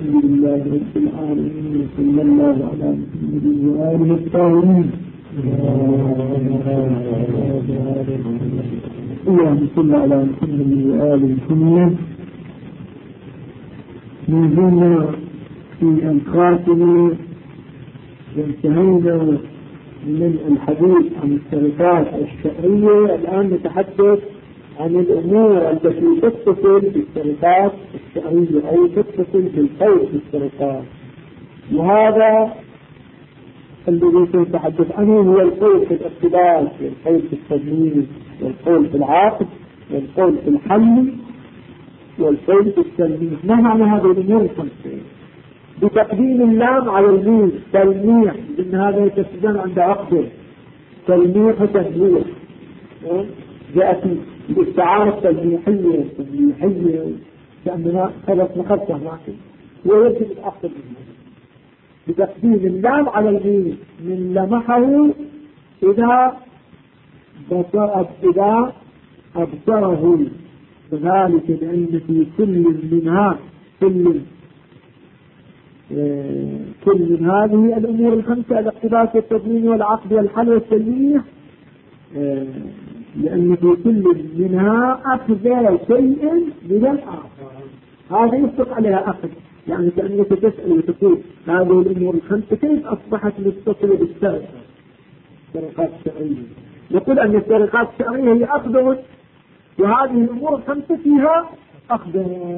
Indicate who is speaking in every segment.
Speaker 1: الحمد لله رب العالمين صلى الله على محمد وآله الطاهرين. اللهم صل على محمد وآل محمد. نزلنا في الخاتمة وانتهينا من الحديث عن السرقات الشرعية. الآن نتحدث عن الأمور التي تتصل بالسرقات الشرعية أو تتصل بالقول بالسرقات، وهذا الذي سنتحدث عنه هو القول في الاقتباس والقول في التدليس والقول في العقد والقول في الحل والقول في التلميح. ما معنى هذه الأمور الخمسة؟ بتقديم اللام على الميم تلميح، لأن هذا يتسجل عند عقده تلميح وتدليح. جاءت الاستعارة التلميحية لأننا خلص نخلصه معك ويجب العقد منه بتقديم اللام على الميم من لمحه إذا أبصره، وذلك لأن في كل من هذه الأمور الخمسة الاقتباس والتضمين والعقد والحل والتلميح، لأن في كل منها أخذ شيء من الآخر. هذا يطلق عليها أخذ، يعني كأنك تسأل وتقول هذه الأمور الخمسة كيف أصبحت متصلة بالسرقات الشرعية؟ نقول أن السرقات الشرعية هي أخذ، وهذه الأمور الخمسة فيها أخذ.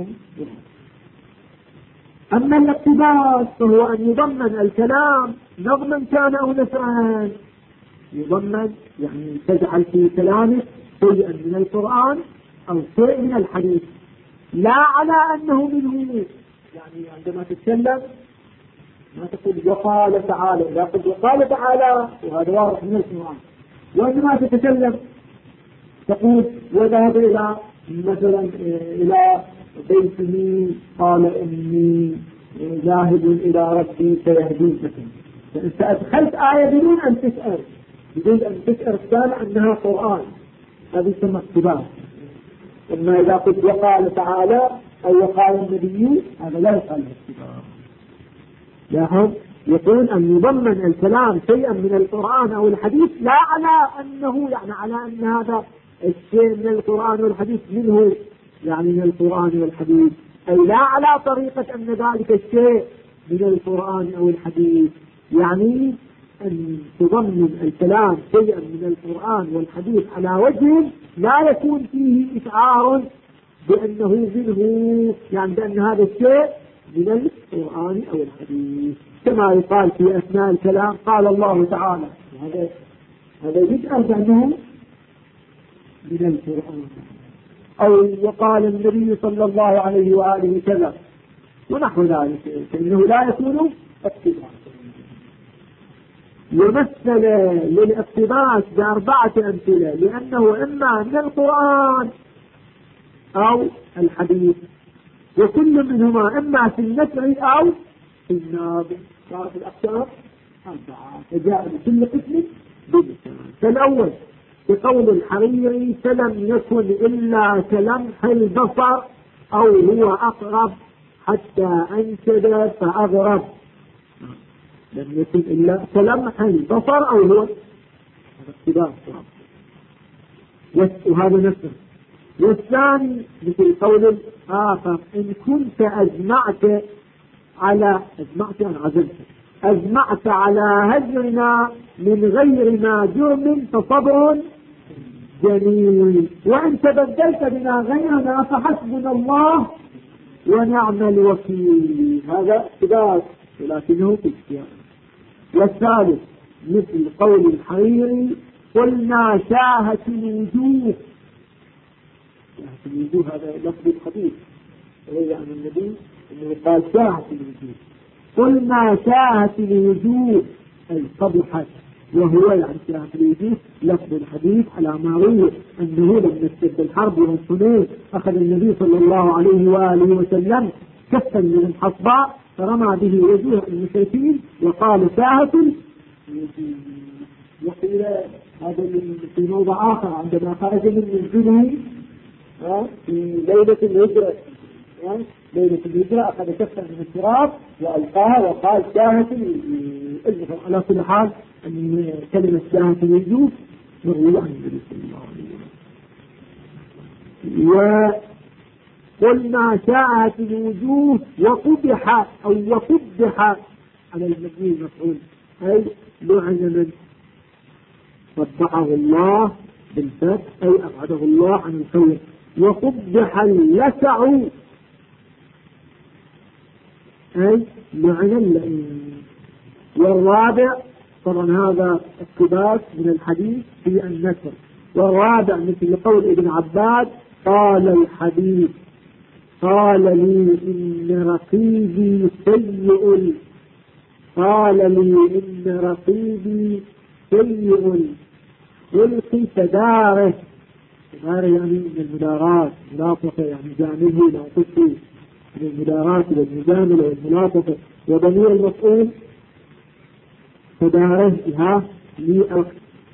Speaker 1: أما الاقتباس فهو أن يضمن الكلام نظما كان أو نثرا. يضمن يعني تجعل في كلامك شيئا من القرآن أو شيء من الحديث، لا على أنه منه. يعني عندما تتكلم ما تقول وقال تعالى، لا تقول وقال تعالى وهذا واضح من القرآن. وعندما تتكلم تقول وذهب إلى مثلا إلى بيته قال إني ذاهب إلى ربي سيهدين. فأنت أدخلت آية بدون أن تسأل السامع أنها قرآن، هذا يسمى اقتباس. أما إذا قلت وقال تعالى أو وقال النبي هذا لا يقال اقتباس. لاحظ يقول أن يضمن الكلام شيئا من القرآن أو الحديث، لا على أنه يعني على أن هذا الشيء من القرآن والحديث منه، يعني من القرآن والحديث، أي لا على طريقة أن ذلك الشيء من القرآن أو الحديث، يعني أن تضمن الكلام شيئا من القرآن والحديث على وجه لا يكون فيه إشعار بأنه منه، يعني بأن هذا الشيء من القرآن أو الحديث. كما يقال في أثناء الكلام قال الله تعالى، هذا يشعر بأنه من القرآن، أو وقال النبي صلى الله عليه وآله كذا ونحو ذلك، فإنه لا يكون اقتباس. يمثل للاقتباس بأربعة أمثلة، لأنه إما من القرآن أو الحديث، وكل منهما إما في النفع أو في النابع. صارت الأقسام أربعة، فجاء بكل قسم بمثال. فالأول بقول الحريري فلم يكن إلا كلمح البصر أو هو أقرب حتى أنشد فأغرب. لم يكن إلا كلمح البصر أو هو اقتباس، وهذا نفسه. والثاني مثل قول آخر إن كنت أجمعت على هجرنا من غير ما جرم فصبر جميل، وإن تبدلت بنا غيرنا فحسبنا الله ونعم الوكيل. هذا اقتباس ولكنه في اختيار. والثالث مثل قول الحريري قلنا شاهت الوجوه. هذا لفظ الحديث وهي عن النبي انه قال شاهت الوجوه. قلنا شاهت الوجوه اي صبحت، وهو يعني شاهت الوجوه لفظ الحديث على ما روي انه لما اشتد الحرب يوم حنين اخذ النبي صلى الله عليه واله وسلم كفا من الحصباء فرمى به وجوه المشركين وقال شاهت الوجوه. وقيل هذا في موضع اخر عندما خرج من منزله في ليلة الهجرة ليلة الهجرة أخذ كفا من التراب وألقاها وقال شاهة الوجوه. على كل حال أن كلمة شاهة الوجوه مروية عن النبي صلى الله عليه وسلم. وقلنا شاهة الوجوه وقبح أو وقبح على المبني المفعول، أي لعن من قبحه الله بالفتح أي أبعده الله عن الخير. وقبح اللسع أي لعن اللئيم. والرابع طبعا هذا اقتباس من الحديث في النسر. والرابع مثل قول ابن عباس قال الحديث قال لي إن رقيبي سيء، قال لي إن رقيبي سيء خلق تداره. تداره يعني من المدارات، ملاطفة يعني جانبه لا تشي من المدارات والمجاملة والملاطفة. وضمير المسؤول تداره لها لي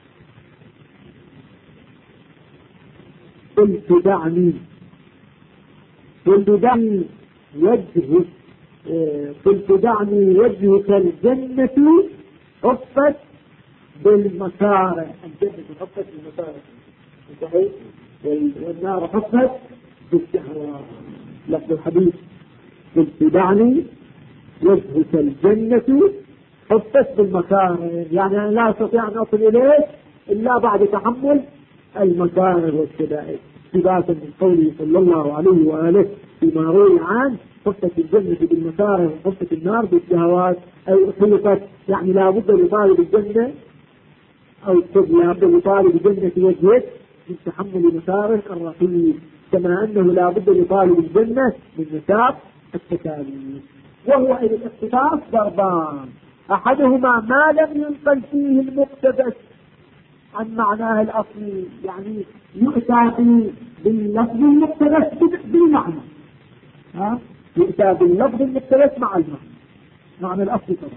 Speaker 1: قلت دعني قلت دعني وجهك قلت دعني وجهك الجنة حفت بالمكاره. الجنة حفت بالمكاره صحيح، والنار حفت بالشهوات. لفظ الحديث قلت دعني وجهك الجنة حفت بالمكاره، يعني أنا لا أستطيع أن أصل إليك إلا بعد تحمل المكاره والشدائد. اقتباسا من قوله صلى الله عليه وآله فيما روي عن حفت الجنة بالمكاره وحفت النار بالشهوات، أي خلقت يعني لا بد لطالب الجنة أو لا بد لطالب الجنة وجهه من تحمل مكاره الرقيب، كما أنه لا بد لطالب الجنة من مشاق التكاليف. وهو إلى الاقتباس ضربان، أحدهما ما لم ينقل فيه المقتبس عن معناه الأصلي، يعني يؤتى باللفظ المقتبس بالمعنى، يؤتى باللفظ المقتبس مع المعنى، معنى الأصلي طبعا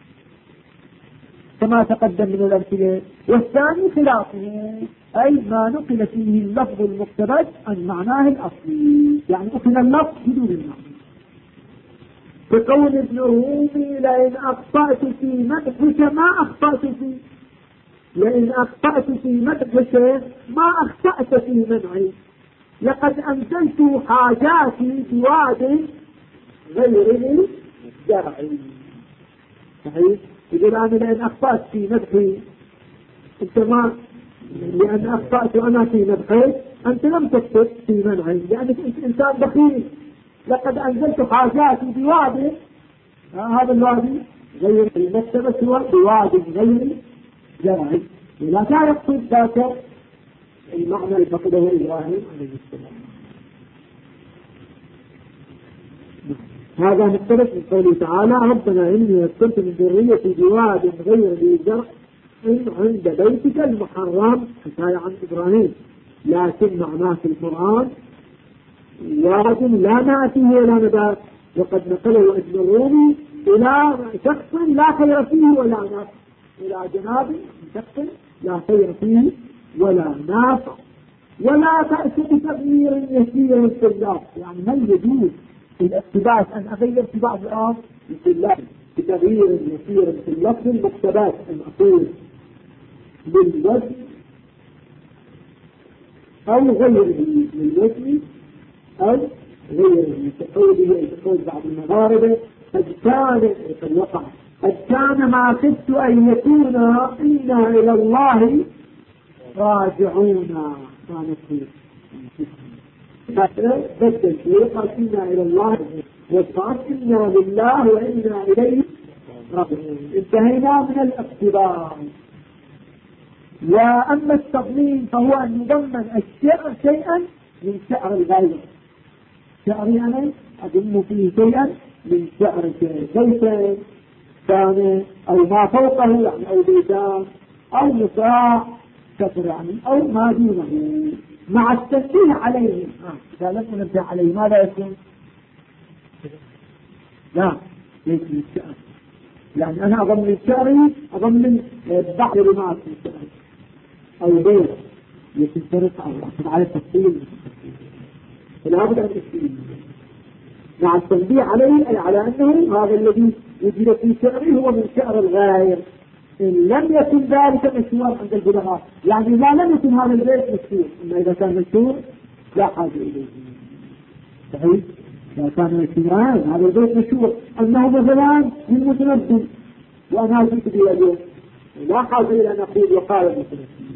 Speaker 1: كما تقدم من الأمثلة. والثاني خلافه، أي ما نقل فيه اللفظ المقتبس عن معناه الأصلي، يعني أخذ اللفظ بدون المعنى. كقول ابن رومي لئن أخطأت في مدحك ما أخطأت فيه، لئن أخطأت في مدحك ما أخطأت في منعي، لقد أنزلت حاجاتي بواد غير زرعي. صحيح؟ يقول أنا لئن أخطأت في مدحي أنت ما، لأن أخطأت أنا في مدحي أنت لم تخطئ في منعي لأنك أنت إنسان بخيل. لقد أنزلت حاجاتي بواد، هذا الوادي غير المكتبة سوى بواد غير زرعي، ولا كان يقصد ذاك المعنى اللي فقده إبراهيم عليه السلام. هذا مختلف من قوله تعالى ربنا إني أسكنت من ذريتي بواد غير ذي زرع عند بيتك المحرم، حكاية عن إبراهيم، لكن معناه في القرآن واد لا ماء فيه ولا نبات، وقد نقله ابن الرومي إلى شخص لا خير فيه ولا نافع، إلى جناب شخص لا خير فيه ولا نافع، ولا بأس بتغيير يسير في اللفظ. يعني هل يجوز الاقتباس أن أغير في بعض الآن في اللفظ بتغيير يسير في اللفظ المقتباس المأخوذ بالوزن أو غيره بالوزن أو غيره، تقول بعض المغاربة قد كان ما خفت أن يكون إنا إلى الله راجعون، كانت فيه بدل شيء قال إنا إلى الله وقال إنا لله وإنا إليه راجعون. انتهينا من الاقتباس. وأما التضمين فهو أن يضمن الشعر شيئا من شعر الغير. شعر يعني أضم فيه شيئا من شعر بيت كان أو ما فوقه يعني أو بيتان أو نساء كثر يعني أو ما دونه مع التنبيه عليه. إذا لم ننبه عليه ماذا يكون؟ لا ليس من الشعر، يعني أنا أضمن شعري أضمن بعض رمات من شعري أو بيت يتفرق على التفصيل، فلا بد أن تفصيل. مع التنبيه عليه أي على أنه هذا الذي وجد في شعره هو من شعر الغير. إن لم يكن ذلك مشهورا عند البلغاء، يعني إذا لم يكن هذا البيت مشهور، أما إذا كان مشهور لا حاجة إليه. صحيح؟ إذا كان مشهورا هذا البيت مشهور أنه مثلا من متنبي وأنا جئت به اليوم، لا حاجة إلى أن أقول وقال المتنبي.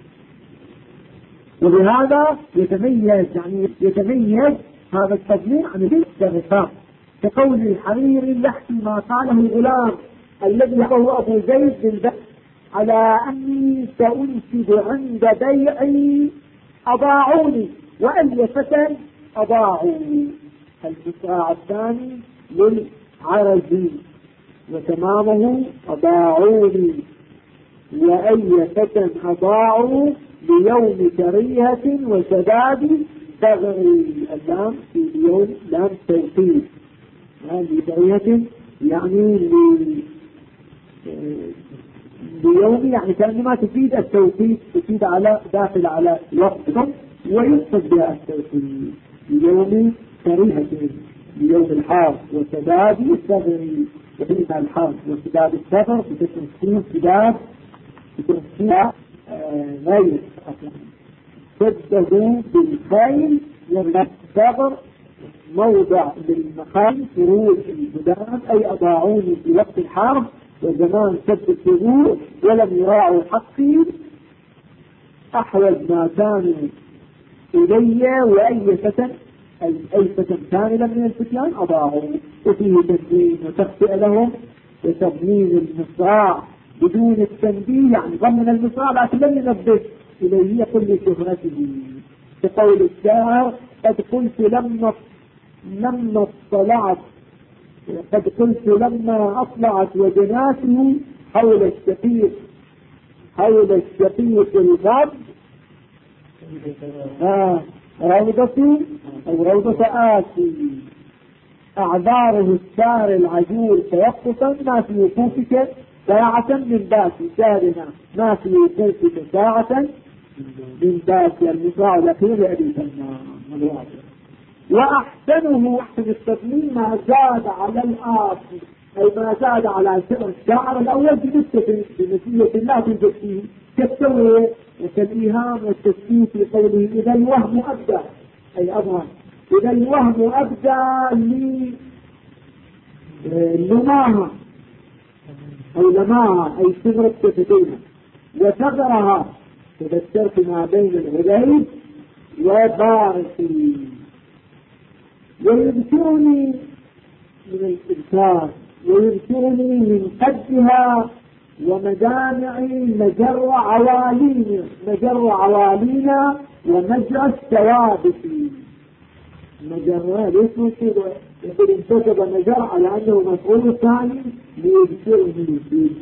Speaker 1: وبهذا يتميز هذا التضمين عن الرفاق، كقول الحرير يحكي ما قاله الغلام الذي يقوله أبو زيد بن بكر على أني سأنشد عند بيعي أضاعوني وأي فتى أضاعوني. المصراع الثاني للعرزي وتمامه أضاعوني وأي فتى أضاعوا ليوم كريهة وشداد ثغري. اللام في اليوم لام توقيت، هذه كريهة يعني ليوم، يعني كأنما تفيد التوقيت، تفيد على داخل على وقت ويقصد بها التوقيت. ليوم كريهة ليوم الحار وشداد ثغري، وحين الحار وشداد الثغر بتكون شداد غير أصلا سددوا بالخيل والثغر موضع للمخايل فروج الجداد، أي أضاعوني في وقت الحرب وزمان سد الثغور ولم يراعوا حقي أحوج ما كانوا إلي وأي فتن أي فتن كاملا من الفتيان أضاعوا. وفيه تدوين وتخطئ لهم وتضمين المصراع بدون التنبيه، يعني ضمن المصراع لكن لم ينبه إليه يقول لشهرته، كقول الشاعر قد قلت لما اطلعت أطلعت وجناته حول الشقيق الغد روضة أو روضة آسي أعذاره الشعر العجول توقفا ما في وقوفك ساعة من باسي شارنا ما في وقوفك ساعة من باسي. المصراع الأخير لأبي سلمان. وأحسنه أحسن التضمين ما زاد على الآسي، أي ما زاد على الشعر الأول بنسية لا توجد فيه، كالتوي وكالإيهام والتسكيت في قوله إذا الوهم أبدى، أي أظهر إذا الوهم أبدى لماها أو لماها أي صغرت كفتيها وثغرها تذكرت ما بين العبيد وبارسي. ويذكرني من الإذكار ويذكرني من قدها ومجامعي مجر عوالينا ومجرى الثوابت. مجرى ليش مصير يقول انتسب مجر على أنه مفعول ثاني ليذكرني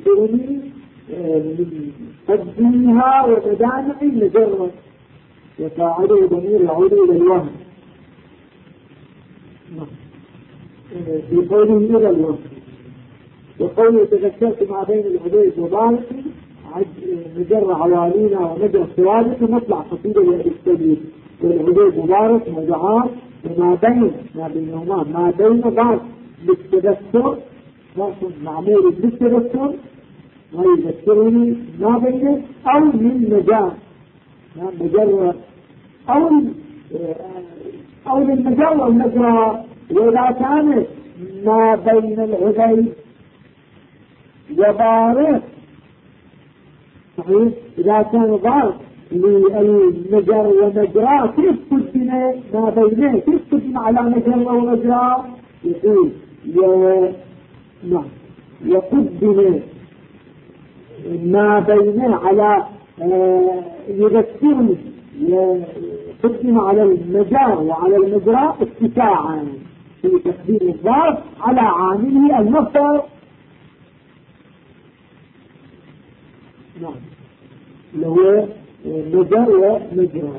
Speaker 1: من قدها ومجامعي مجرى وفاعله ضمير يعود إلى الوهم في قوله إلى الوهم. وقوله تذكرت ما بين العبيد وبارسي مجر عوالينا ومجر الثوابت ومطلع قصيدة للإستدير والعبيد وبارس مجعار وما بينهما ما بين بعض بالتذكر معمول بالتذكر ما يذكرني ما بينه أو من مجال مجرد أو للمجال والمجرى. وإذا كانت ما بين العبيد وبارس صحيح، إذا كان ضار للمجر ومجرى كيف قدنا ما بينه، كيف قدنا على مجر ومجرى؟ يقول يقدنا ما بينه على يذكرني يقدم على المجار وعلى المجرى اتساعا في تقديم الضرب على عامله المصدر اللي هو مجر ومجرى.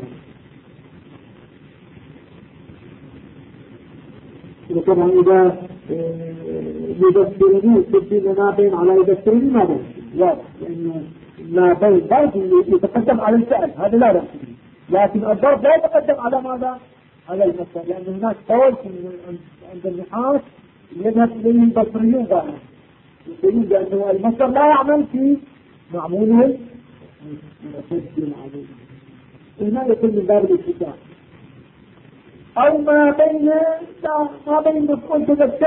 Speaker 1: وطبعا إذا يذكرني تقديم ما بين على يذكرني ما بين لأنه ما بين ضرب يتقدم على الفعل هذا لا رأس، لكن الضرب لا يتقدم على ماذا؟ على المسألة، لأن هناك قول عند النحاس يذهب إليه البصريون ظاهرا يقولون بأنه المصدر لا يعمل في معموله هنا يكون من باب الاتفاق. أو ما بين مفعول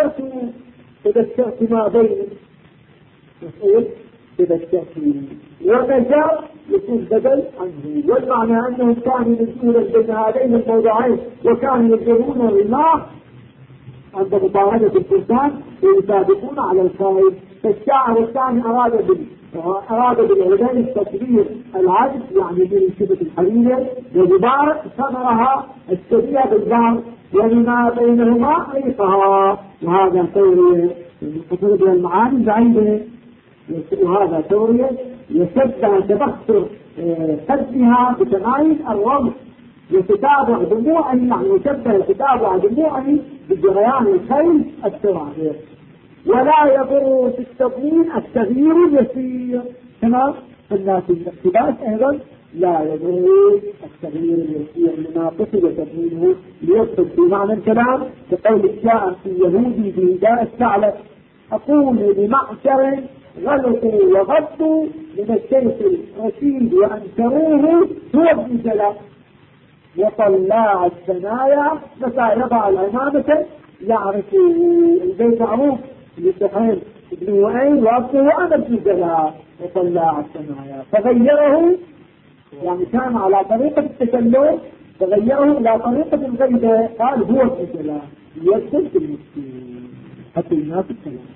Speaker 1: تذكرت ما بين مفعول تذكرت ومجال يكون بدل عنه، والمعنى أنه كان مسؤولا بين هذين الموضوعين وكانوا يجرون الله عند مبارزة الفرسان ويسابقون على الخير. فالشاعر الثاني أراد بالعلمين التكبير العدل يعني من شبة الحرير وجبار ثمرها الشبيه بالبار وما بينهما ريقها، وهذا ثورية من المعاني بعيدة، وهذا ثورية يشبه تبختر خدها بتمايز الرمز يتتابع دموعه، يعني يشبه تتابع دموعه بجريان الخيل التوابع. ولا يضر في التضمين التغيير اليسير كما قلنا في الاقتباس أيضا لا يضر التغيير اليسير لما قصد تضمينه ليدخل في معنى الكلام كقول الشاعر في يهودي بهداء الثعلب أقول بمعشر غلطوا وغطوا من الشيخ الرشيد وأنكروه هو ابن جلال وطلاع الثنايا متى يضع العمامة يعرفه. البيت معروف لسحيم ابن وعين وأبنه وأنا ابن جلال وطلاع الثنايا، فغيره يعني كان على طريقة التكلم فغيره إلى طريقة الغيبة قال هو ابن جلال ليدخل في المسكين حتى الناس الكلام.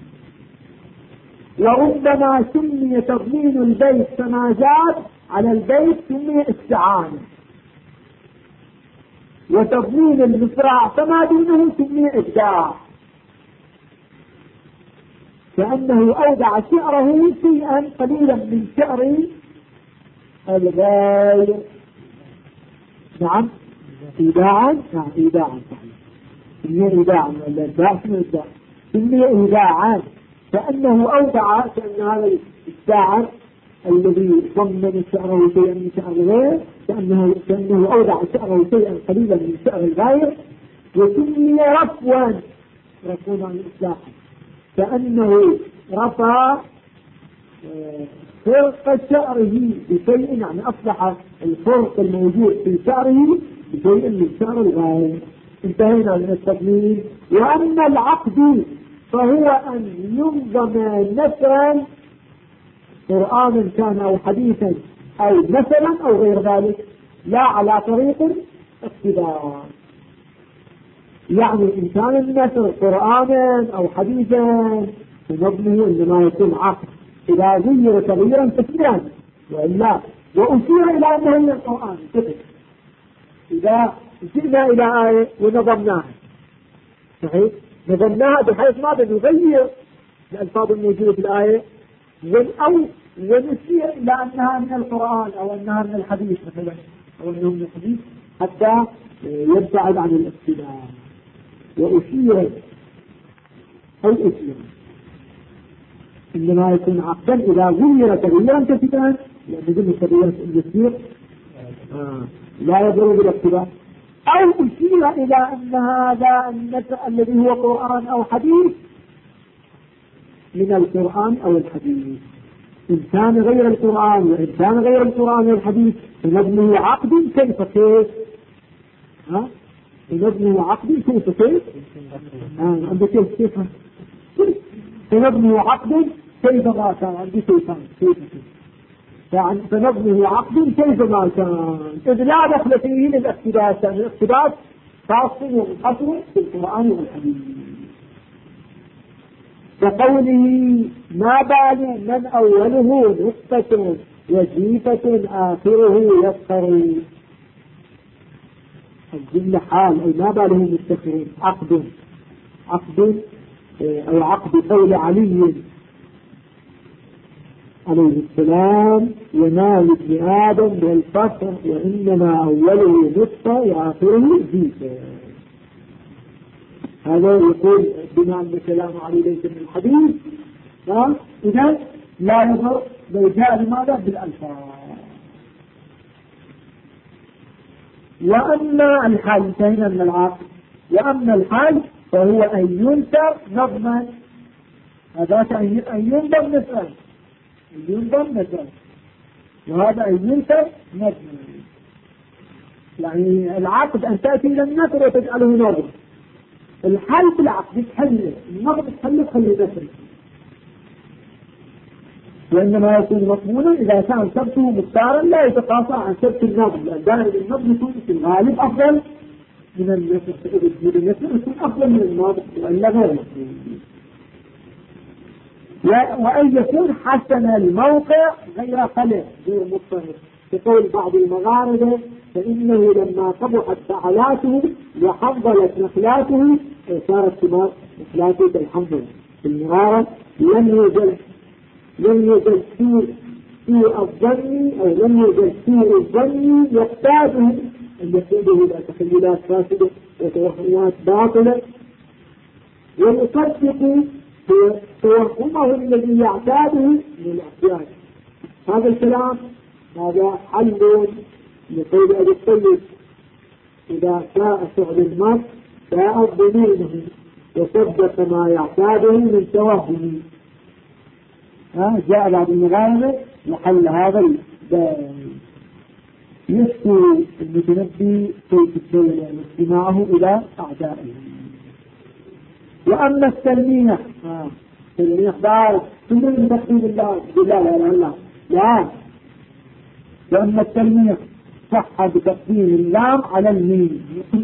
Speaker 1: وربما سمي تضمين البيت كما جاء على البيت سمي استعانة، وتضمين المصراع كما دونه سمي إبداع، كأنه أودع شعره شيئا قليلا من شعر الغير. نعم إيداعا، نعم إيداعا سمي إيداعا ولا إبداع سمي إيداعا، كأنه أودع كأن هذا الشاعر الذي ضمن شعره شيئا من شعر الغير كأنه أودع شعره شيئا قليلا من شعر الغير، وسمي رفوا رفوا عن الإصلاح كأنه رفع فرق شعره بشيء، يعني أصبح الفرق الموجود في شعره بشيء من شعر الغير. انتهينا من التضمين. وأما العقد فهو أن ينظم نثرا قرآنا كان أو حديثا أو مثلا أو غير ذلك لا على طريق اقتدار، يعني إن كان النثر قرآنا أو حديثا فنظمه إنما يكون عقد إذا غير تغييرا كثيرا وإلا وأشير إلى أنه من القرآن كتب إذا جئنا إلى آية ونظمناها صحيح نظمناها بحيث ماذا نغير الألفاظ الموجودة في الآية أو ونشير إلى أنها من القرآن أو أنها من الحديث مثلا أو أنه من الحديث حتى يبتعد عن الاختلاف. وأشير أو أشير إنما يكون عقدا إذا غير تغييرا كثيرا، لأن ذلك التغيير اليسير لا يضر بالاختلاف. أو أشير إلى أن هذا النفع الذي هو قرآن أو حديث من القرآن أو الحديث، إن كان غير القرآن وإن كان غير القرآن والحديث فنبنه عقد كيف فنبنه عقد كيف عندك كيف فنبنه عقد كيف ما كان عندي كيف فنبنه عقد كيف ما كان، إذ لا دخل فيه للاقتباس، يعني الاقتباس خاص ومنحصر في القرآن والحديث. كقوله ما بال من أوله نقطة وجيفة آخره يسخر، الجملة حال أي ما باله مستخرين عقد أو عقد قول علي عليه السلام ومال ابن آدم والفخر وإنما أوله نقطة وآخره جيفة. هذا يقول بما أن كلام علي ليس من الحديث إذا لا يضر لو جاء لماذا بالألفاظ. وأما الحل انتهينا من العقل. وأما الحل فهو أن ينكر نظما، هذاك أن ينظم مثلا، أن ينظم مثلا، وهذا أن ينكر نظما. يعني العقد أن تأتي إلى النثر وتجعله نظم، الحل في العقد تحله، النظم تحله تخلي نثر، وإنما يكون مضمونا إذا كان سبته مختارا لا يتقاطع عن سبت النظم، لأن دائما النظم يكون في الغالب أفضل من النثر، يكون أفضل من النظم وإلا غير مضمون. وأن يكون حسن الموقع غير خلق غير مضطرب، يقول بعض المغاربة فإنه لما قبحت فعلاته وحنظلت نخلاته صارت ثمار نخلاته كالحنظل. في المغارة لم يزل سوء الظن أو لم يزل سوء الظن يقتاده أن يقوده إلى تخيلات فاسدة وتوهمات باطلة، ويصدق توهمه الذي يعتاده من الأحيان. هذا الكلام هذا حل لقول أبي الطيب: إذا شاء فعل المرء شاء ظنونه وصدق ما يعتاده من توهمه. جاء بعض المغاربة لحل هذا يسكو المتنبي كيف الدولة واستماعه إلى أعدائه. وأما التلميح دار كل تقديم الله لا لا لا لا. وأما التلميح صح بتقديم اللام على الميم،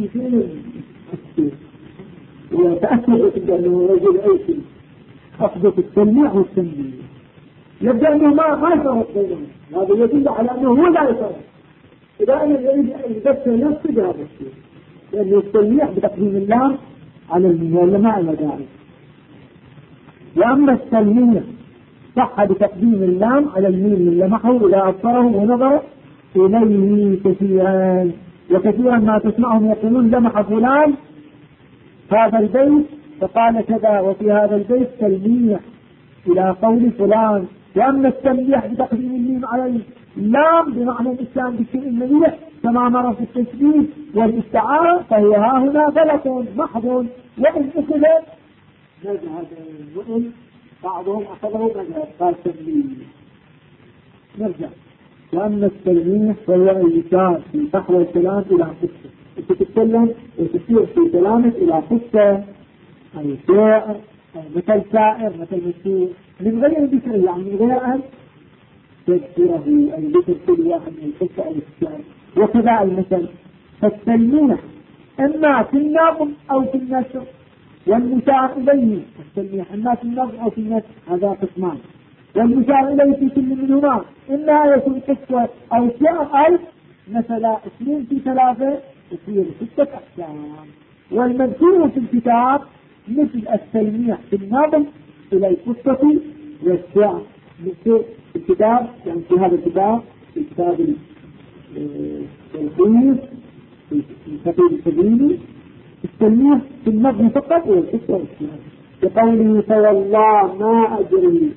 Speaker 1: وتأكد أنه رجل أيسي أخذت التلميح والتلميح، يبدأ أنه ما يفرق بينهم، هذا يدل على أنه هو لا يفرق. إذا أنا يريد أن يذكر نفسه بهذا الشيء، لأنه التلميح بتقديم اللام على الميم ولا ما إلى ذلك. وأما التلميح صح بتقديم اللام على الميم من لمحه إذا أبصره ونظر إليه كثيرا، وكثيرا ما تسمعهم يقولون لمح فلان هذا البيت فقال كذا، وفي هذا البيت تلميح إلى قول فلان. وأما التلميح بتقديم الميم على اللام بمعنى الإسلام بالشيء المليح كما مر في التشبيه والاستعارة، فهي ها هنا غلط محض، وإن أخذ مذهب، وإن بعضهم أخذه مذهب قال تلميح. نرجع. وأما التلميح فهو الإشارة في فحوى الكلام إلى قصة، أنت تتكلم وتشير في كلامك إلى قصة أي شاعر أو مثل شاعر مثل مشهور من غير ذكر، يعني من غير أن تذكره أي ذكر كل واحد من القصة أو الشعر. وكذا المثل. فالتلميح إما في النظم أو في النثر، والمشار إليه التلميح إما في النظم أو في النثر، هذا قسمان. والمشار إليه في كل منهما إما يكون قصة أو شعر أو مثلا 2 في 3 يصير 6 أقسام. والمذكور في الكتاب مثل التلميح في النظم إلى القصة والشعر، مثل الكتاب يعني في هذا الكتاب، في كتاب التلخيص في الخطيب الكبير، التلميح في النظم فقط والقصة والشعر. بقوله فوالله ما أدري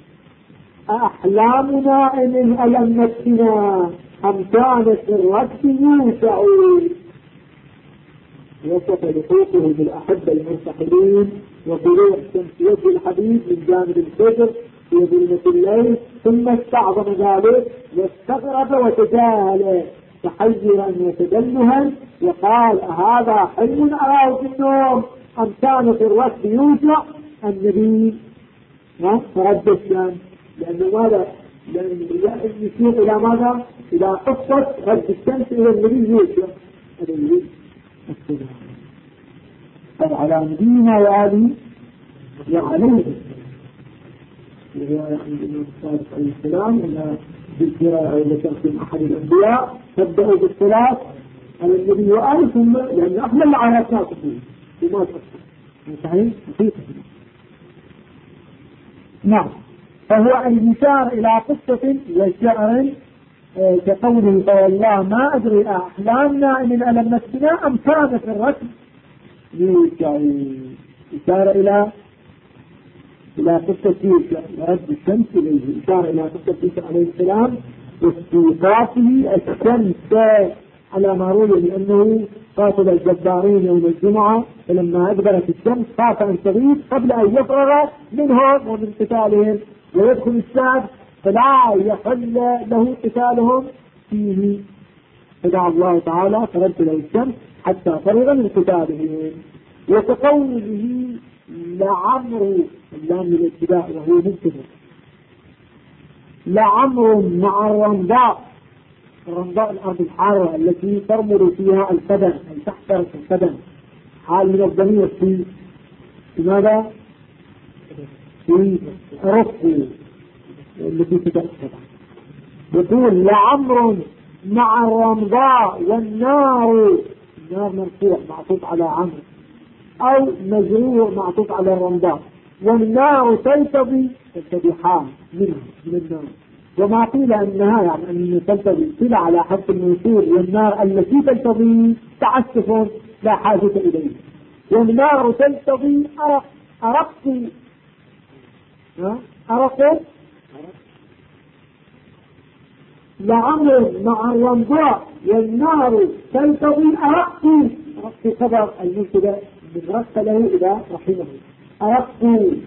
Speaker 1: أحلامنا إن ألمتنا أم كانت الركب يوسعون. وصف لحوقه بالأحبة المرتحلين وطلوع شمس وجه الحبيب من جانب الفجر في ظلمة الليل، ثم استعظم ذلك واستغرب وتجاهل تحيرا وتدلها وقال هذا حلم أراه في النوم أم كانت الركب يوسع. النبي فرد الشام، لأنه ماذا؟ لأن يشير إلى ماذا؟ إلى قصة رد الشمس إلى النبي يوسع. هذا النبي قال على نبينا وآله وعليه رواية عن الإمام الصادق عليه السلام إلى ذكر أو ذكر أحد الأنبياء تبدأوا بالصلاة على النبي وآله، ثم لأن أحلى العرفات وما تفصل صحيح حقيقة. نعم. فهو المشار إلى قصة وشعر كقوله فوالله ما أدري أحلامنا إن ألمتنا أم كانت الركب يوسع، إشارة إلى قصة يوسع ورد الشمس إليه، إشارة إلى قصة يوسع عليه السلام واستيقاظه الشمس على ما روي لأنه قاتل الجبارين يوم الجمعة، فلما أدبرت الشمس خاف أن تغيب قبل أن يفرغ منهم ومن قتالهم ويدخل الشعب، فلا يحل له قتالهم فيه، فدعا الله تعالى فرد له الشمس حتى فرغ من قتالهم. وكقوله لعمر اللام الابتداء وهو مبتدأ، لعمر مع الرمضاء، الرمضاء الأرض الحارة التي ترمل فيها القدم أي تحترق القدم، حال من الضمير في ماذا؟ في رفق التي تتأكد. يقول لعمر مع الرمضاء والنار، النار مرفوع معطوف على عمرو أو مجرور معطوف على الرمضاء، والنار تلتضي حال منها من النار، وما قيل أنها يعني أن تلتضي قيل على حرف المنصور، والنار التي تلتضي تعسف لا حاجة إليه، والنار تلتضي أرق لعمر مع الرمضاء والنار تلتضي أرق خبر المبتدأ من رق له إلى رحمه، أرق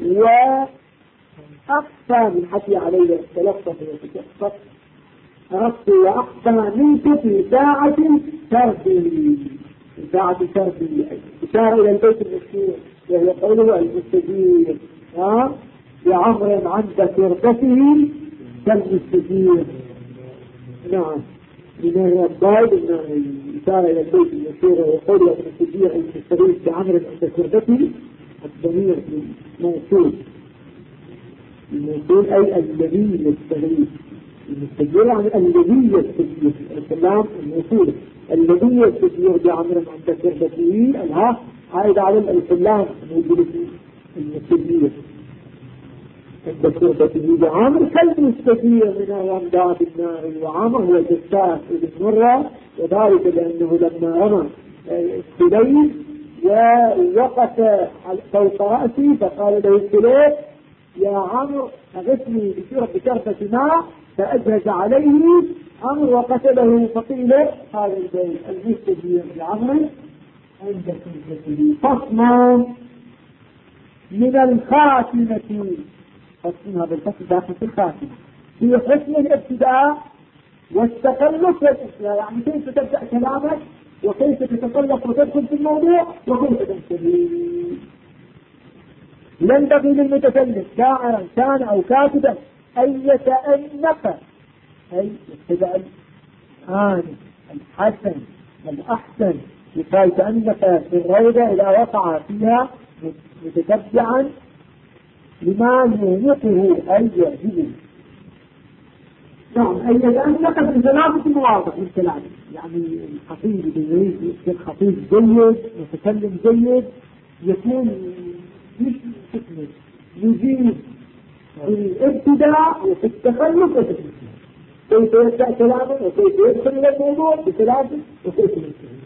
Speaker 1: وأقصى من حكي عليه تلفظ وتكفر، أرق وأقصى منك في ساعة تربي، في ساعة تربي إشارة إلى البيت المشهور وهو قوله المستجير لعمر عند فرقته كالمستجير. نعم من الربايد إشارة إلى البيت المشهور وهو قوله المستجير المستغيث بعمر عند فرقته، الضمير موصول، الموصول أي الذي يستغيث، المستجير يعني الذي يستجير، الكلام الموصول الذي يستجير بعمر عند فرقته، الها عائد على الكلام موجود في المستجير عند فرقته بعمر كالمستجير من الرمضاء بالنار، وعمر هو جساس ابن مرة، وذلك لأنه لما رمى السليم ووقف فوق رأسي فقال له السليم يا عمرو أغثني بشربة ماء، فأجهز عليه عمرو وقتله، فقيل هذا البيت المستجير بعمر عند فرقته. فصل من الخاتمة، فصلها بالفصل داخل في الخاتمة في حسن الابتداء والتخلص والإسلام، يعني كيف تبدأ كلامك وكيف تتطلق وتدخل في الموضوع وكيف تنتهي. ينبغي للمتكلم شاعرا كان أو كاتبا أن يتأنف، أي يتبع الآن الحسن الأحسن، يتأنف في الروضة إذا وقع فيها متتبعا لما يوقفه أي يعجبه. نعم أي يتأنف في ثلاثة مواضع من كلامه، يعني الخطيب يكون خطيب جيد متكلم جيد، يكون مش حكمه يجيب في الابتداء وفي التخلص وفي الانتهاء، كيف يبدأ كلامه وكيف يدخل إلى الموضوع بثلاثة وكيف ينتهي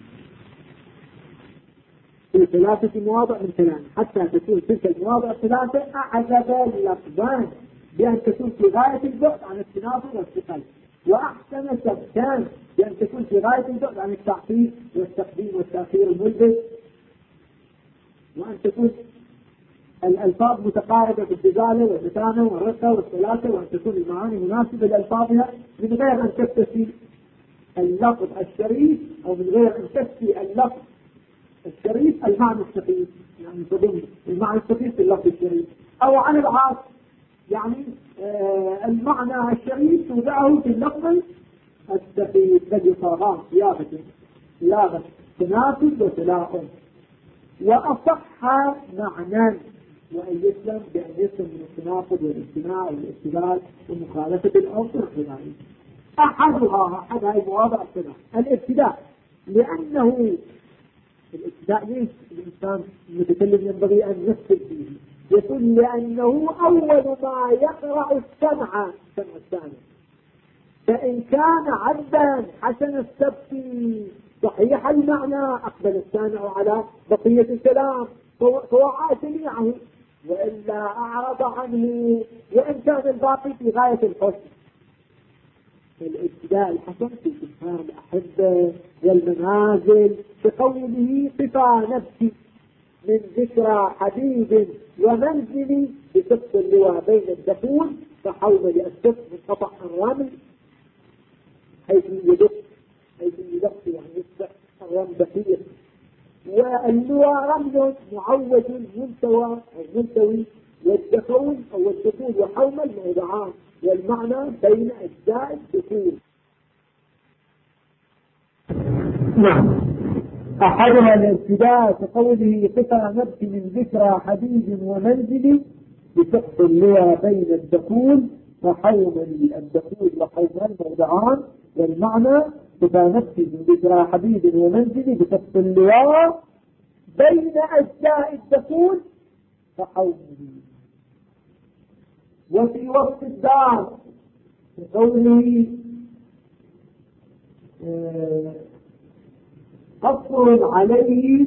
Speaker 1: في ثلاثة مواضع من كلامه، حتى تكون تلك المواضع الثلاثة أعجب اللفظان بأن تكون في غاية البعد عن التناقض والثقل، وأحسن سبتان بأن تكون في غاية البعد عن التعطيل والتقديم والتأخير الملبس، وأن تكون الألفاظ متقاربة بالدلالة والمتانة والرقة والثلاثة، وأن تكون المعاني مناسبة لألفاظها من غير أن تكتفي اللفظ الشريف أو من غير أن تكفي اللفظ الشريف المعنى السخيف، يعني تضم المعنى السخيف في اللفظ الشريف، أو على العكس يعني المعنى الشريف توضعه في اللفظ السخيف، الذي صاغان صياغة تناسب وتلاؤم. وأصح معنى وأن يسلم بأن يسلم من التناقض والامتناع والاختلال ومخالفة الأوصر الخلالي. أحد هذه المواضع الابتداء، لأنه الابتداء ليش الإنسان المتكلم ينبغي أن يفصل فيه؟ يقول لأنه أول ما يقرأ السمع الثاني، فإن كان عبدا حسن السبت صحيح المعنى أقبل السامع على بقية الكلام فوعى سميعه، وإلا أعرض عنه، وإن كان الباقي في غاية الحسن الابتداء الحسن في إظهار الأحبة والمنازل بقوله قفا نفسي من ذكرى حبيب ومنزلي بسقط اللواء بين الدخول فحول السقط من قطع الرمل حيث يدق يعني يسبق الرمل دقيق، واللواء رمل معوج منتوي والدخول أو الدخول وحومل موضعان والمعنى بين أجزاء الدخول. نعم. أحدها الابتداء كقوله قطع نفسي من ذكرى حبيب ومنزلي بسقط اللواء بين الدخول وحومل الدخول وحومل موضعان والمعنى قطع نفسي من ذكرى حبيب ومنزلي بسقط اللواء بين أجزاء الدخول وحومل. وفي وقت الدار كقوله قصر عليه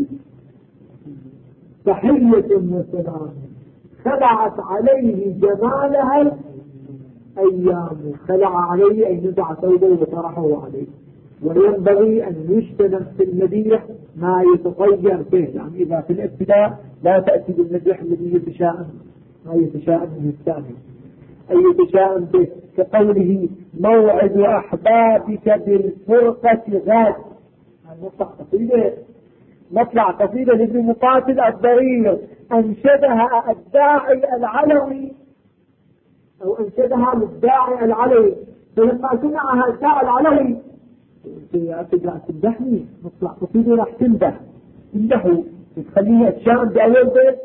Speaker 1: تحية وسلام خلعت عليه جمالها أيام. خلع عليه أن نزع ثوبه وطرحه عليه. وينبغي أن يجتنب في المديح ما يتطير به، يعني إذا في الابتداء لا تأتي بالمديح الذي يتشائم ما يتشائم من الثاني أي يتشائم به، كقوله موعد أحبابك بالفرقة غاد. مطلع قصيدة لابن مقاتل الضرير أنشدها الداعي العلوي أو أنشدها للداعي العلوي، فلما سمعها الداعي العلوي تبدأ تمدحني. مطلع قصيدة راح تمدحه تخليه أتشائم بأول بيت.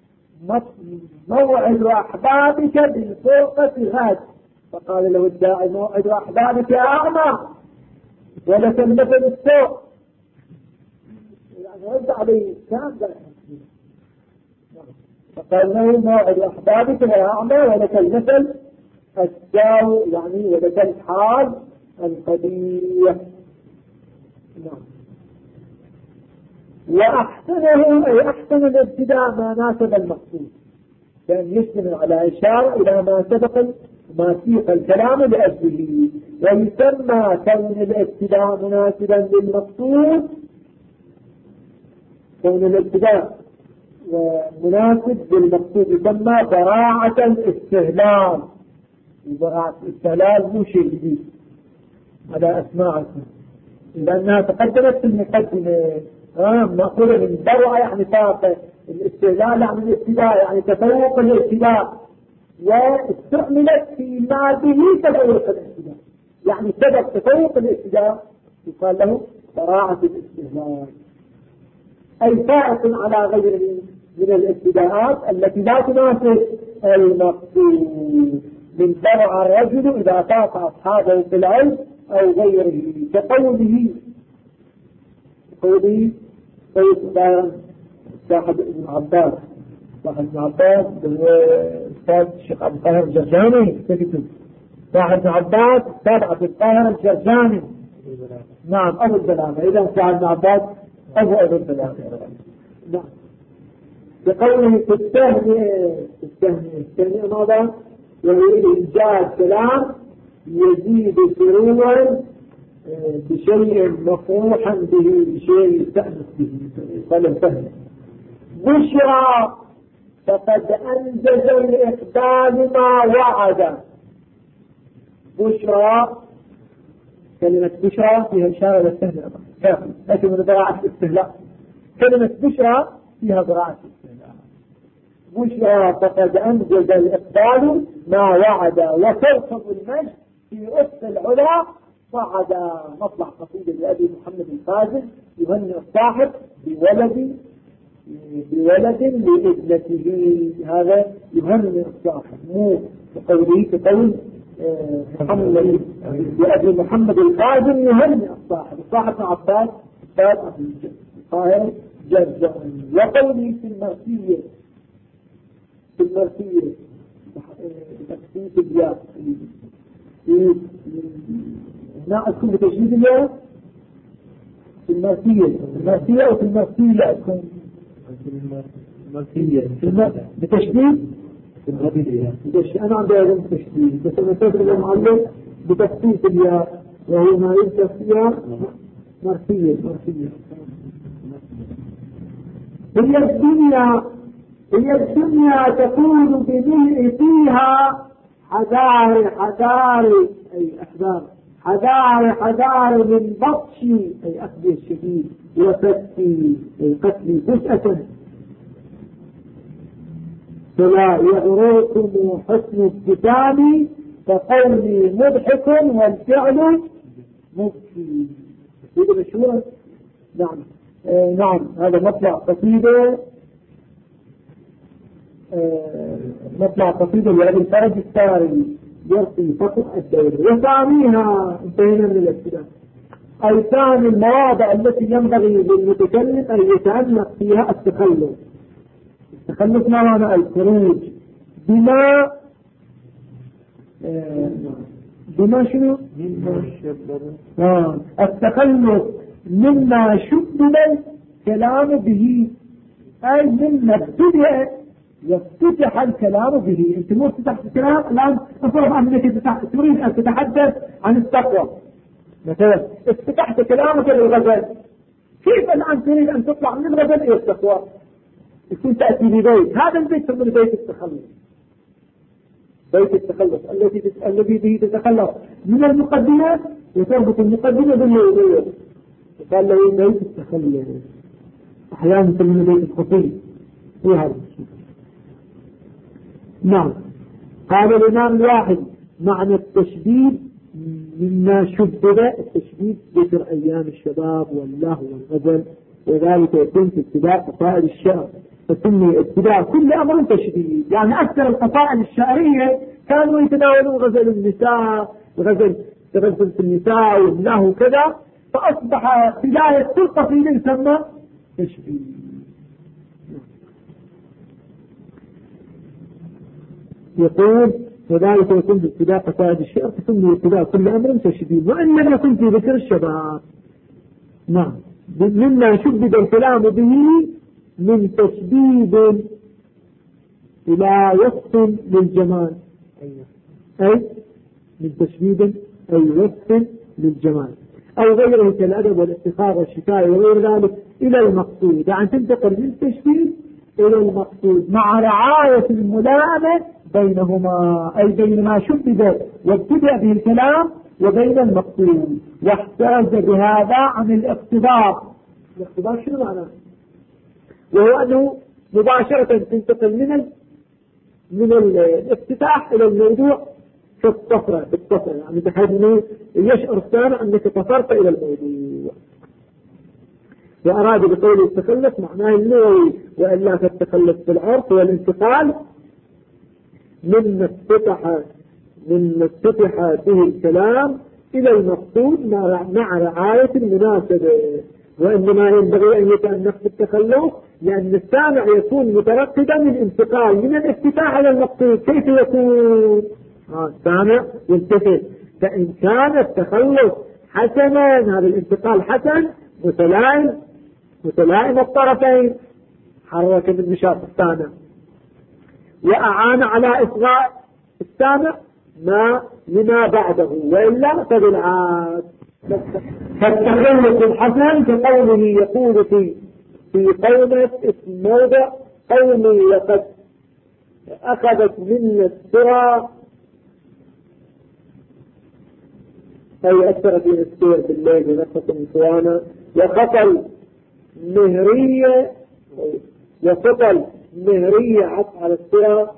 Speaker 1: موعد أحبابك بالفرقة غاد، فقال له الداعي موعد أحبابك أعمى ولك المثل السوء، يعني رد عليه كان فقال له موعد أحبابك أعمى ولك المثل السوء، يعني ولك الحال القبيح. نعم. وأحسنه أي أحسن الابتداء ما ناسب المقصود، كان يشتمل على إشارة إلى ما سبق ما سيق الكلام لأجله. ويسمى كون الابتداء مناسبا للمقصود، كون الابتداء مناسب للمقصود يسمى براعة الاستهلال. براعة الاستهلال مو شيء جديد على أسماعكم، لأنها تقدمت في المقدمة. نقول من براعة يعني طاقة، الاستهلال يعني الابتداء يعني تفوق الابتداء، واستعملت في ما به تفوق الابتداء، يعني سبب تفوق الابتداء يقال له براعة الاستهلال، أي فائق على غيره من الابتداءات التي لا تناسب المقصود. من برع الرجل إذا فاق أصحابه في العلم أو غيره، كقوله صاحب ابن عباس هو أستاذ الشيخ أبو الطاهر الجرجاني. صاحب ابن عباس أستاذ أبو الطاهر الجرجاني. نعم أبو البلاغة. إذا صاحب ابن عباس أبو البلاغة. نعم. بقوله تستهنئ ماذا؟ وهي إيجاد كلام يزيد سرورا بشيء مفروحا به، بشيء يستأنس به. قال فهم بشرى فقد أنجز الإقبال ما وعد. بشرى كلمة بشرى فيها إشارة للسهل كافي، لكن من براعة الاستهلاء. كلمة بشرى فيها براعة الاستهلاء. بشرى فقد أنجز الإقبال ما وعد وتركب المجد في أفق العلا صعد. مطلع قصيدة لأبي محمد الفازل يهنئ الصاحب بولد لابنته. هذا يهنئ الصاحب، مو بقوله كقول محمد لأبي محمد الفازل يهنئ الصاحب. الصاحب مع عباس أستاذ الطاهر جرجاني. وقوله في المرسية تخصيص الياء هنا أكون بتجديد الياء في المرسية أو في المرسية أكون بتشديد. أنا عندي أعلم تشديد، بس أنا أتفق المعلم بتخفيف الياء، وهو ما يذكر فيها مرسية. هي الدنيا تكون بملء فيها حذار أي أحذار، حذار من بطش أي أخذ الشديد، وفتي أي قتل فجأة. فلا يغركم حسن ابتسامي فقولي مضحك والفعل مبكي. قصيدة مشهورة. نعم هذا مطلع قصيدة لأبي الفرج الساري يرقي فقر الدولة. وثانيها انتهينا من الابتداء. أي ثاني المواضع التي ينبغي للمتكلم أن يتعلق فيها التخلف. التخلف ما معنى؟ الخروج بما شنو؟ التخلف مما شبب الكلام به، أي مما يفتتح الكلام به. انت مو فتحت الكلام الآن افرض انك تريد ان تتحدث عن التقوى مثلا، افتتحت كلامك للغزل، كيف الآن تريد ان تطلع من الغزل الى التقوى؟ يكون تأتي ببيت، هذا البيت يسمى بيت التخلف. بيت التخلف الذي به تتخلف من المقدمة وتربط المقدمة بالموضوع، قال له بيت التخلف. احيانا يسمونه بيت الخطيب في هذا الشيء. نعم. قال الإمام الواحد معنى التشديد مما شدد، التشديد ذكر أيام الشباب واللهو والغزل، وذلك يكون في ابتداء قصائد الشعر، فسمي ابتداء كل أمر تشديد. يعني أكثر القصائد الشعرية كانوا يتناولون غزل النساء، غزل في النساء واللهو كذا، فأصبح بداية كل قصيدة يسمى تشديد. يقول وذلك يكون بابتداء قصائد الشعر، تسمي ابتداء كل أمر تشديد، وإن لم يكن في ذكر الشباب. نعم. مما شدد الكلام به من تشديد إلى وصف للجمال، أي من تشديد أي وصف للجمال أو غيره كالأدب والافتخار والشكاية وغير ذلك إلى المقصود. يعني تنتقل من التشديد إلى المقصود مع رعاية الملائمة بينهما، أي بين ما شدد وابتدأ به الكلام وبين المقصود. واحتاج بهذا عن الاقتضاء. الاقتضاء شنو معناه؟ وهو أنه مباشرة تنتقل من الافتتاح إلى الموضوع في الطفرة يعني بحيث أنه يشعر السامع أنك تصرت إلى الموضوع. وأراد بقول التخلف معناه النووي، وإلا فالتخلف في العرف والانتقال مما افتتح به الكلام إلى المقصود مع رعاية المناسبة. وإنما ينبغي أن يتأنف في التخلف لأن السامع يكون مترقبا من الانتقال من الافتتاح إلى المقصود. كيف يكون؟ السامع يلتفت، فإن كان التخلف حسنا هذا الانتقال حسن متلائم الطرفين، حرك من نشاط السامع وأعان على إصغاء السامع لما بعده، وإلا فبالعكس. فالتخلف الحسن كقوله يقول في قومة اسم موضع قومي لقد أخذت منا السرى، أي أثرت من السير بالليل ونفسة من سوانا، وقتل مهرية عطف على السرى.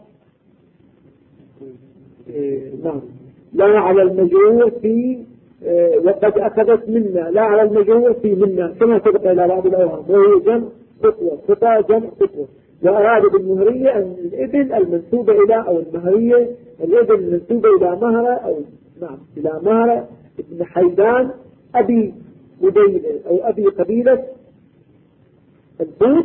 Speaker 1: نعم. لا على المجرور في وقد أخذت منا، لا على المجرور في منا كما سبق إلى بعض الأوهام، وهي جمع خطوة جمع خطوة. وأراد بالمهرية أن الإبل المنسوبة إلى أو المهرية الإبل المنسوبة إلى مهرة أو نعم إلى مهرة ابن حيدان أبي قبيلة أو أبي قبيلة البوت.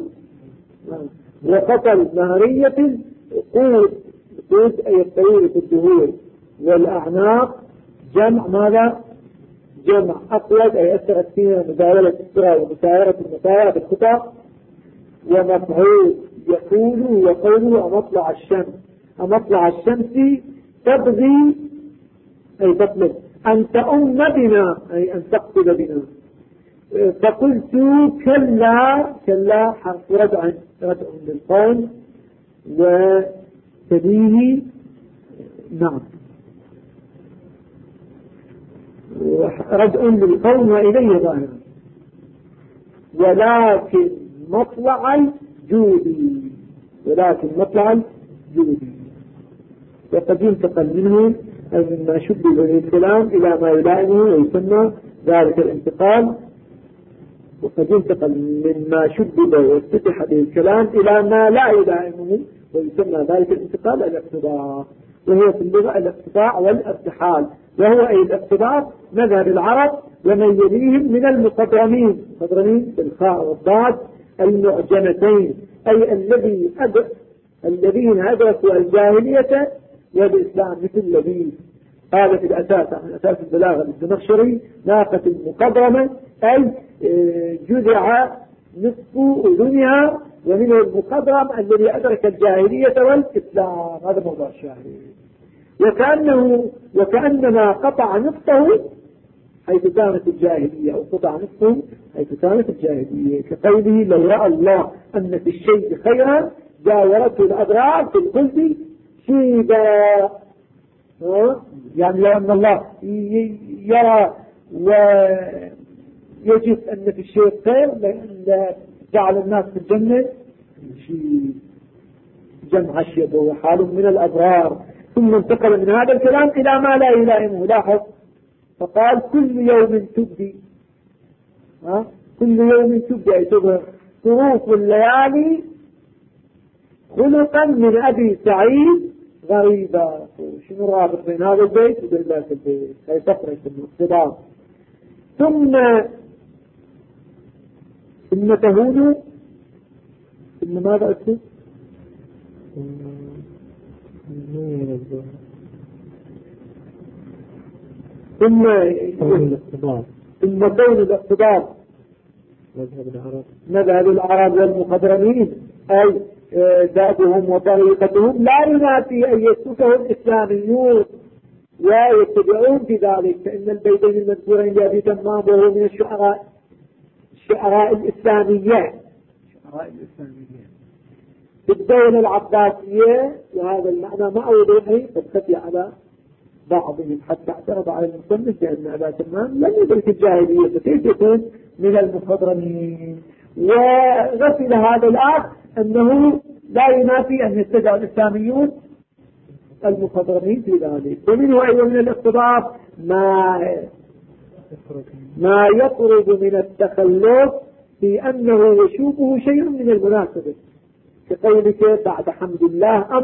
Speaker 1: وقتل مهرية قود أي الطويل في الدهور، والأعناق جمع ماذا؟ جمع أقود أي أثرت فيها مداولة السرى ومسايرة المسايرة بالخطأ. ومفعول يقول وقوله أمطلع الشمس تبغي أي تطلب أن تؤم بنا أي أن تقتل بنا. فقلت كلا. كلا حرف ردع للقول وتليه نعم ردع للقول وإليه ظاهرا. ولكن مطلع الجودي. ولكن مطلع الجودي. وقد ينتقل منه أي مما شبه به الكلام إلى ما يلائمه ويسمى ذلك الانتقال. وقد ينتقل مما شبه وافتتح به الكلام إلى ما لا يلائمه ويسمى ذلك الانتقال الاقتضاء. وهو في اللغة الاقتضاء والارتحال. وهو أي الاقتضاء مذهب العرب ومن يليهم من المقدرمين. مقدرمين بالخاء والضاد المعجمتين أي الذين أدركوا الجاهلية والإسلام مثل الذي قال في الأساس عن أساس البلاغة للزمخشري ناقة المقدرمة أي جذع نصف أذنها ومنه المقدرم الذي أدرك الجاهلية والإسلام. هذا موضوع الشاهد. وكأنما قطع نصفه حيث كانت الجاهلية أو قطع نصفه حيث كانت الجاهلية كقوله لو رأى الله أن في الشيء خيرا جاورته الأضرار في الخلد شيبا. يعني لو أن الله يرى ويجد أن في الشيء خير جعل الناس في الجنة جمع الشيب وهو حال من الأضرار. ثم انتقل من هذا الكلام إلى ما لا يلائمه. لاحظ فقال كل يوم تبدي. كل يوم تبدي أي تظهر طروف الليالي خلقا من أبي سعيد غريبا. شنو الرابط بين هذا البيت وبين ذاك البيت؟ هي تفرق الاقتضاء. ثم تهون. ثم ماذا أكتب؟ ثم كون الاقتضاء مذهب العرب والمخضرمين أي ذاتهم وطريقتهم لا ينافي أن يسلكهم الإسلاميون ويتبعون في ذلك. فإن البيتين المذكورين لأبي تمام وهو من الشعراء الإسلامية في الدولة العباسية. وهذا المعنى مع وضوحه قد خفي على بعضهم حتى اعترض على المصنف بأن أبا تمام لم يدرك الجاهلية فكيف يكون من المخضرمين. وغسل هذا الآخ أنه لا ينافي أن يتبع الإسلاميون المخضرمين في ذلك. ومنه أيضا من الاقتضاء ما يقرب من التخلف في أنه يشوبه شيء من المناسبة كقولك بعد حمد الله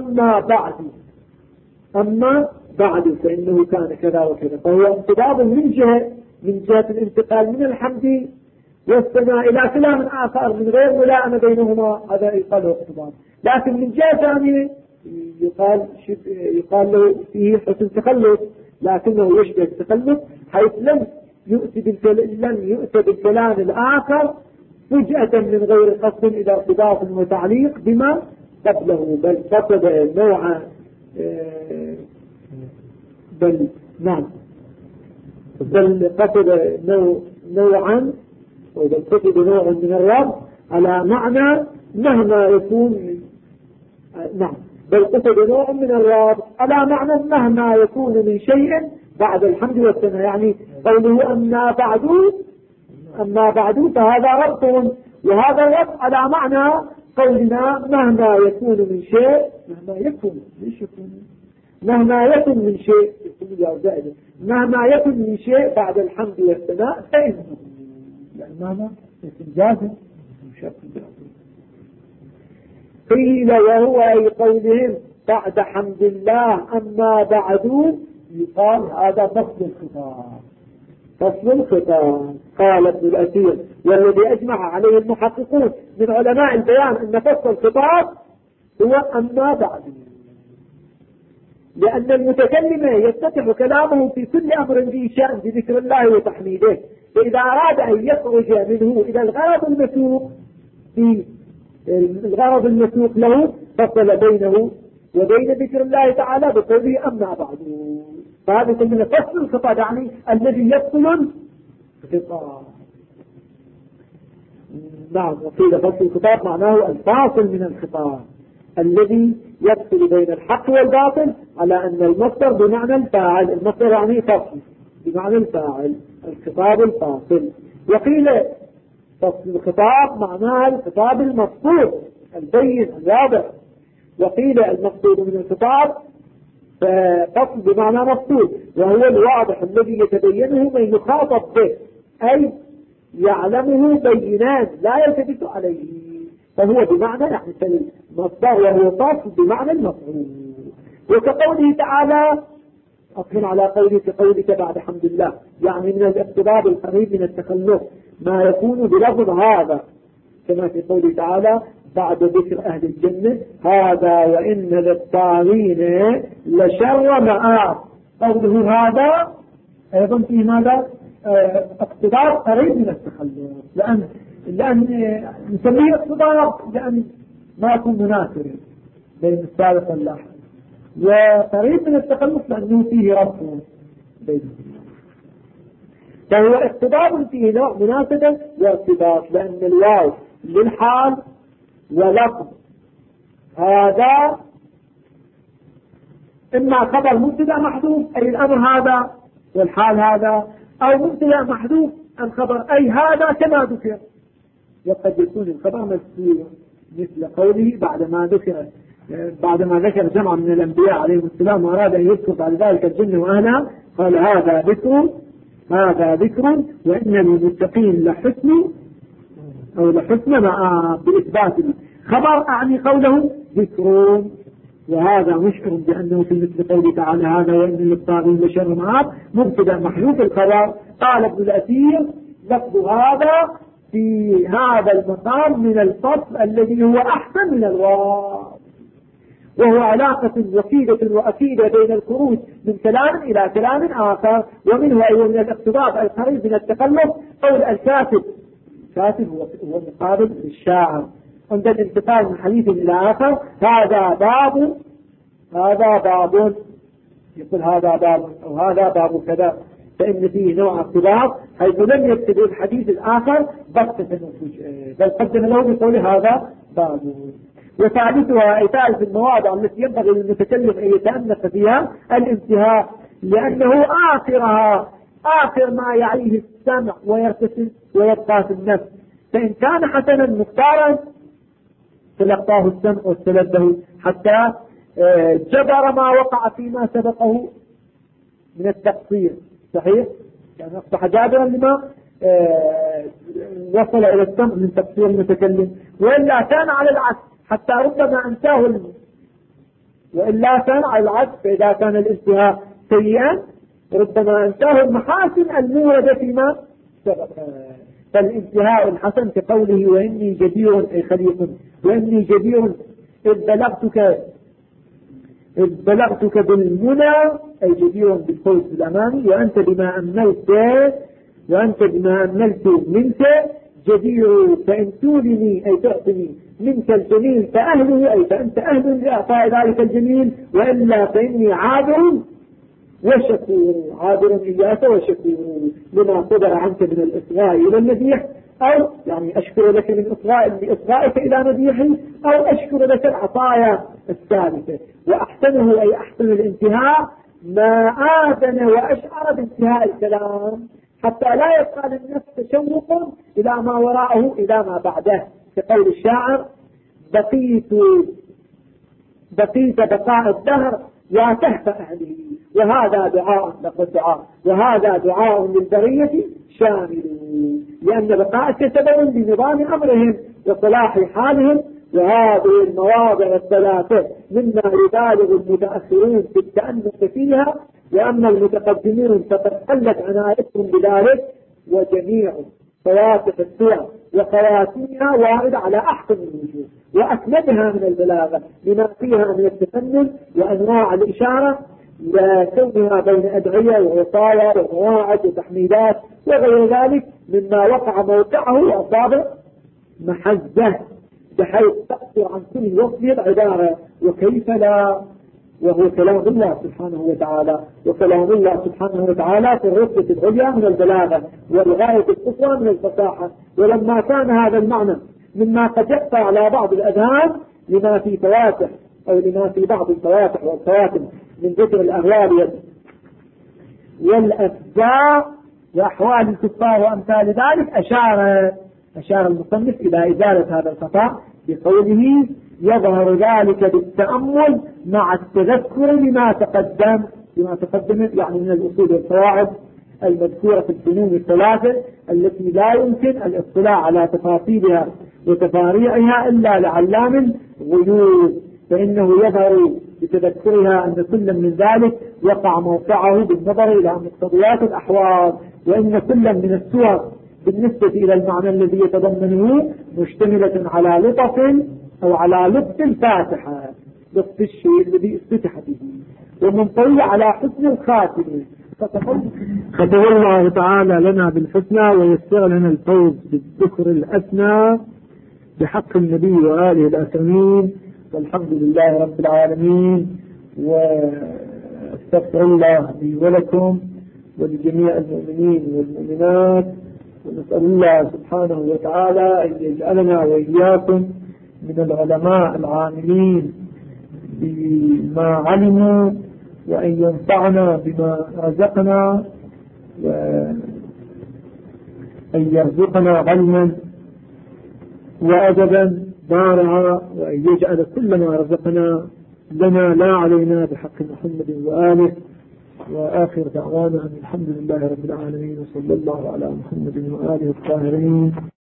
Speaker 1: أما بعد فإنه كان كذا وكذا. فهو اقتضاء من جهة الانتقال من الحمد والثناء إلى كلام آخر من غير ملائمة بينهما. هذا يقال له اقتضاء. لكن من جهة ثانية يقال له فيه حسن تخلف لكنه يشبه التخلف حيث لم يؤتي بالكلام الآخر فجأة من غير قصد إلى ارتباط وتعليق بما قبله بل قصد نوعا وإذا قصد نوع من الرب على معنى مهما يكون. بل قصد نوع من الرب على معنى مهما يكون من شيء بعد الحمد والثناء. يعني قوله أما بعد فهذا ربط. وهذا الربط على معنى قولنا مهما يكون من شيء مهما يكن من شيء بعد الحمد والثناء فإنه مهما يكون جازم قيل وهو أي قولهم بعد حمد الله أما بعد يقال هذا فصل الخطاب. قال ابن الأثير والذي أجمع عليه المحققون من علماء البيان أن فصل الخطاب هو أما بعد، لأن المتكلم يفتتح كلامه في كل أمر ذي شأن بذكر الله وتحميده، فإذا أراد أن يخرج منه إلى الغرض المسوق له فصل بينه وبين ذكر الله تعالى بقوله أما بعد. فهذا يسمى فصل الخطاب، يعني الذي يفصل الخطاب. نعم، وقيل فصل الخطاب معناه الفاصل من الخطاب الذي يفصل بين الحق والباطل، على أن المصدر بمعنى الفاعل، المصدر يعني فصل بمعنى الفاعل، الخطاب الفاصل. وقيل فصل الخطاب معناه الخطاب المفصول البين الواضح، وقيل المقصود من الخطاب فصل بمعنى مفصول، وهو الواضح الذي يتبينه من يخاطب به، أي يعلمه بينان لا يلتبس عليه، فهو بمعنى يعني المصدر، وهو فصل بمعنى المفعول. وكقوله تعالى أصل على قولك بعد حمد الله، يعني من الاقتراب القريب من التخلف ما يكون بلفظ هذا، كما في قوله تعالى بعد ذكر أهل الجنة هذا وإن للطاغين لشر مآب. قوله هذا أيضا في ماذا؟ اقتراب قريب من التخلف، لأن نسميه اقتراب لأن ما يكون مناسب بين السابق واللاحق، وقريب من التخلف لأنه فيه ربط بينهم، فهو اقتراب فيه نوع مناسبة وارتباط، لأن الواو للحال ولفظ هذا إما خبر مبتدا محذوف أي الأمر هذا والحال هذا، أو مبتدا محذوف الخبر أي هذا كما ذكر، وقد يكون الخبر مذكور مثل قوله بعدما ذكر جمع من الأنبياء عليهم السلام وأراد أن يذكر بعد ذلك الجن وأهلها قال هذا ذكر وإن المتقين لحسن مآب بإثبات خبر، أعني قوله ذكر، وهذا مشعر بأنه في مثل قوله تعالى هذا وإن للطاغين لشر مآب مبتدا محذوف الخبر. قال ابن الأثير لفظ هذا في هذا المقام من الفصل الذي هو أحسن من الواو، وهو علاقة وكيدة وأكيدة بين الخروج من كلام إلى كلام آخر، ومنه أيضا من الاقتضاب القريب من التخلف قول الكاتب هو مقابل الشاعر عند الانتقال من حديث إلى آخر، هذا باب يقول هذا باب أو هذا باب كذا، فإن فيه نوع اقتضاب حيث لم يبتدئ الحديث الآخر بغتة بل قدم له بقول هذا باب. وثالثها ثالث المواضع التي ينبغي للمتكلم أن يتأنف فيها الانتهاء، لأنه آخر ما يعيه السمع ويرتسم ويبقى في النفس، فإن كان حسنا مختارا تلقاه السمع واستلذه حتى جبر ما وقع فيما سبقه من التقصير، صحيح؟ يعني أصبح جابرا لما وصل إلى السمع من تقصير المتكلم، وإلا كان على العكس حتى ربما انتهى وإلا كان على العكس، فإذا كان الانتهاء سيئا ربما انتهى المحاسن الموردة فيما سبق. فالانتهاء الحسن كقوله وإني جدير أي خليق، وإني جدير إذ بلغتك بالمنى أي جدير بالفوز بالأمان، وأنت بما أملت منك جدير، فإن تولني أي تعطني منك الجميل فأهله أي فأنت أهل لإعطاء ذلك الجميل، وإلا فإني عابر إياك وشكور لما صدر عنك من الإصغاء إلى المديح، أو يعني أشكر لك من إصغائك إلى مديحي، أو أشكر لك العطايا الثالثة. وأحسنه أي أحسن الانتهاء ما آذن وأشعر بانتهاء الكلام حتى لا يبقى للنفس تشوق إلى ما وراءه إلى ما بعده، كقول الشاعر بقيت بقاء الدهر يا كهف أهله، وهذا دعاء للبرية شامل، لأن بقاءك سبب لنظام أمرهم وصلاح حالهم. وهذه المواضع الثلاثة مما يبالغ المتأخرون في التأنف فيها، وأما المتقدمين فقد قلت عنايتهم بذلك، وجميع فواتح السور وخواتيمها وارد على أحسن الوجوه وأكملها من البلاغة لما فيها من التفنن وأنواع الإشارة، لكونها بين أدعية ووصايا ومواعظ وتحميدات وغير ذلك مما وقع موقعه وأصاب محزه، بحيث تقصر عن كل وصف العبارة. وكيف لا، وهو كلام الله سبحانه وتعالى، وكلام الله سبحانه وتعالى في الرتبة العليا من البلاغة والغاية القصوى من الفصاحة. ولما كان هذا المعنى مما قد يخفى على بعض الأذهان لما في فواتح أو لما في بعض الفواتح والخواتم من ذكر الأهوال والأفزاع وأحوال الكفار وأمثال ذلك، أشار المصنف إلى إزالة هذا الخطأ بقوله: يظهر ذلك بالتأمل مع التذكر لما تقدم يعني من الأصول والقواعد المذكورة في الفنون الثلاثة التي لا يمكن الاطلاع على تفاصيلها وتفاريعها إلا لعلام الغيوب، فإنه يظهر بتذكرها أن كل من ذلك وقع موقعه بالنظر إلى مقتضيات الأحوال، وإن كل من السور بالنسبة إلى المعنى الذي يتضمنه مشتملة على لطف أو على لطف الفاتحة، لطف الشيء الذي افتتح به، ومنطوي على حسن الخاتمة. ختم الله تعالى لنا بالحسنى ويسر لنا الفوز بالذكر الأسنى بحق النبي وآله الأكرمين، والحمد لله رب العالمين. واستغفر الله لي ولكم ولجميع المؤمنين والمؤمنات، ونسأل الله سبحانه وتعالى أن يجعلنا وإياكم من العلماء العاملين بما علموا، وأن ينفعنا بما رزقنا، وأن يرزقنا علما وأدبا بارعا، وأن يجعل كل ما رزقنا لنا لا علينا بحق محمد وآله. وآخر دعوانا أن الحمد لله رب العالمين، وصلى الله على محمد وآله الطاهرين.